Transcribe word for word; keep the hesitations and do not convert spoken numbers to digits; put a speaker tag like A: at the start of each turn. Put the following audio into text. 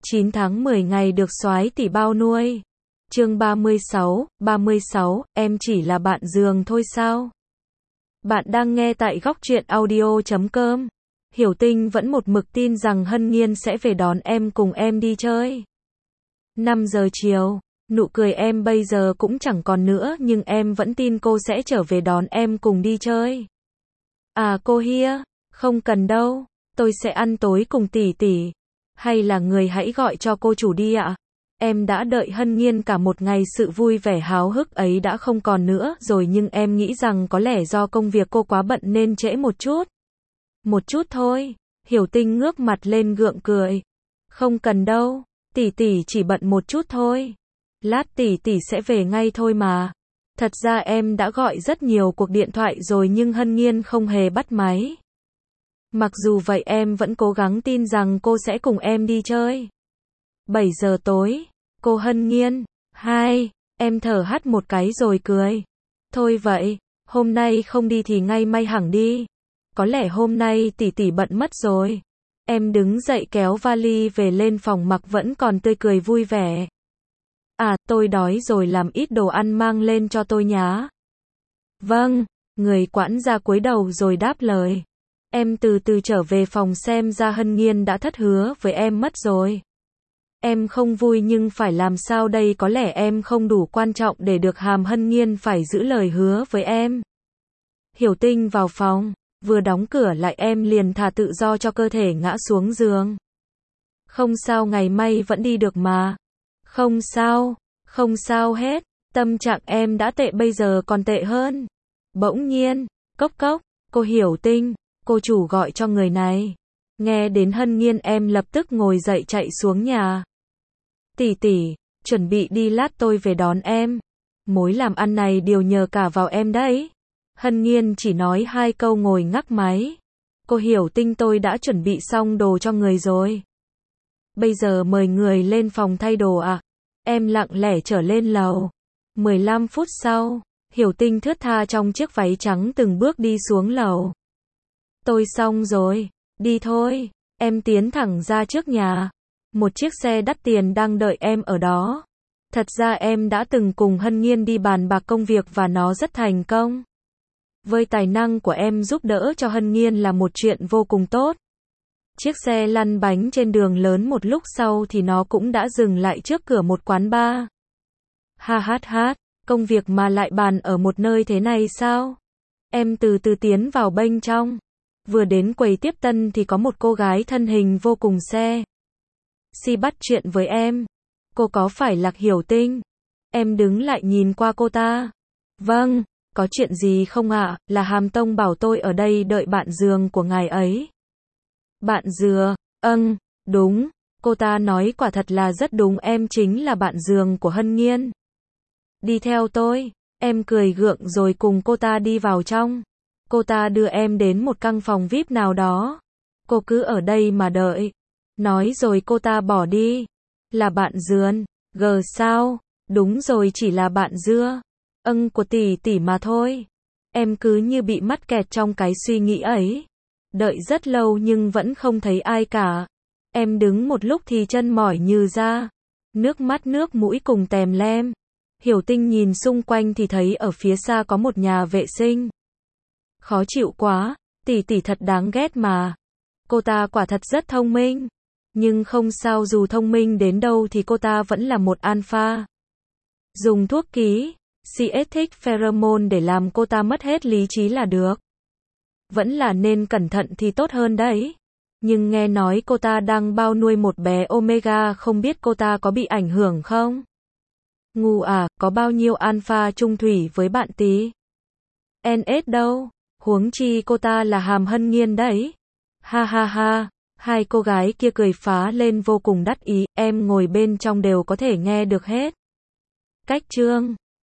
A: chín tháng mười ngày được soái tỷ bao nuôi. Chương ba mươi sáu, ba mươi sáu, em chỉ là bạn giường thôi sao? Bạn đang nghe tại góc truyện audio chấm com. Hiểu Tinh vẫn một mực tin rằng Hân Nhiên sẽ về đón em cùng em đi chơi. năm giờ chiều, nụ cười em bây giờ cũng chẳng còn nữa nhưng em vẫn tin cô sẽ trở về đón em cùng đi chơi. À cô Hia, không cần đâu, tôi sẽ ăn tối cùng tỷ tỷ. Hay là người hãy gọi cho cô chủ đi ạ. Em đã đợi Hân Nhiên cả một ngày, sự vui vẻ háo hức ấy đã không còn nữa rồi nhưng em nghĩ rằng có lẽ do công việc cô quá bận nên trễ một chút. Một chút thôi, Hiểu Tinh ngước mặt lên gượng cười. Không cần đâu, tỷ tỷ chỉ bận một chút thôi. Lát tỷ tỷ sẽ về ngay thôi mà. Thật ra em đã gọi rất nhiều cuộc điện thoại rồi nhưng Hân Nhiên không hề bắt máy. Mặc dù vậy em vẫn cố gắng tin rằng cô sẽ cùng em đi chơi. bảy giờ tối, cô Hân Nhiên, hai, em thở hắt một cái rồi cười. Thôi vậy, hôm nay không đi thì ngày mai hẳn đi. Có lẽ hôm nay tỷ tỷ bận mất rồi. Em đứng dậy kéo vali về lên phòng mặc vẫn còn tươi cười vui vẻ. À, tôi đói rồi, làm ít đồ ăn mang lên cho tôi nhá. Vâng, người quản gia cúi đầu rồi đáp lời. Em từ từ trở về phòng, xem ra Hân Nhiên đã thất hứa với em mất rồi. Em không vui nhưng phải làm sao đây, có lẽ em không đủ quan trọng để được hàm Hân Nhiên phải giữ lời hứa với em. Hiểu Tinh vào phòng, vừa đóng cửa lại em liền thả tự do cho cơ thể ngã xuống giường. Không sao, ngày mai vẫn đi được mà. Không sao, không sao hết, tâm trạng em đã tệ bây giờ còn tệ hơn. Bỗng nhiên, cốc cốc, cô Hiểu Tinh, cô chủ gọi cho người này. Nghe đến Hân Nhiên em lập tức ngồi dậy chạy xuống nhà. Tỷ tỷ, chuẩn bị đi, lát tôi về đón em. Mối làm ăn này đều nhờ cả vào em đấy. Hân Nhiên chỉ nói hai câu ngồi ngắc máy. Cô Hiểu Tinh, tôi đã chuẩn bị xong đồ cho người rồi. Bây giờ mời người lên phòng thay đồ ạ. À? Em lặng lẽ trở lên lầu. mười lăm phút sau, Hiểu Tinh thướt tha trong chiếc váy trắng từng bước đi xuống lầu. Tôi xong rồi, đi thôi. Em tiến thẳng ra trước nhà. Một chiếc xe đắt tiền đang đợi em ở đó. Thật ra em đã từng cùng Hân Nhiên đi bàn bạc công việc và nó rất thành công. Với tài năng của em, giúp đỡ cho Hân Nhiên là một chuyện vô cùng tốt. Chiếc xe lăn bánh trên đường lớn, một lúc sau thì nó cũng đã dừng lại trước cửa một quán bar. Ha hát hát, công việc mà lại bàn ở một nơi thế này sao? Em từ từ tiến vào bên trong. Vừa đến quầy tiếp tân thì có một cô gái thân hình vô cùng xe. Si bắt chuyện với em. Cô có phải là Hiểu Tinh? Em đứng lại nhìn qua cô ta. Vâng, có chuyện gì không ạ? Là Hàm Tông bảo tôi ở đây đợi bạn giường của ngài ấy. Bạn dừa, âng, đúng. Cô ta nói quả thật là rất đúng, em chính là bạn giường của Hân Nhiên. Đi theo tôi. Em cười gượng rồi cùng cô ta đi vào trong. Cô ta đưa em đến một căn phòng vi ai pi nào đó. Cô cứ ở đây mà đợi. Nói rồi cô ta bỏ đi. Là bạn giường, gờ sao? Đúng rồi, chỉ là bạn dưa. Âng, của tỷ tỷ mà thôi. Em cứ như bị mắc kẹt trong cái suy nghĩ ấy. Đợi rất lâu nhưng vẫn không thấy ai cả. Em đứng một lúc thì chân mỏi như ra. Nước mắt nước mũi cùng tèm lem. Hiểu Tinh nhìn xung quanh thì thấy ở phía xa có một nhà vệ sinh. Khó chịu quá, tỷ tỷ thật đáng ghét mà. Cô ta quả thật rất thông minh. Nhưng không sao, dù thông minh đến đâu thì cô ta vẫn là một alpha. Dùng thuốc ký, synthetic pheromone để làm cô ta mất hết lý trí là được. Vẫn là nên cẩn thận thì tốt hơn đấy. Nhưng nghe nói cô ta đang bao nuôi một bé Omega, không biết cô ta có bị ảnh hưởng không? Ngu à, có bao nhiêu alpha chung thủy với bạn tí? en ét đâu? Huống chi cô ta là Hàm Hân Nhiên đấy. Ha ha ha, hai cô gái kia cười phá lên vô cùng đắc ý, em ngồi bên trong đều có thể nghe được hết. Cách chương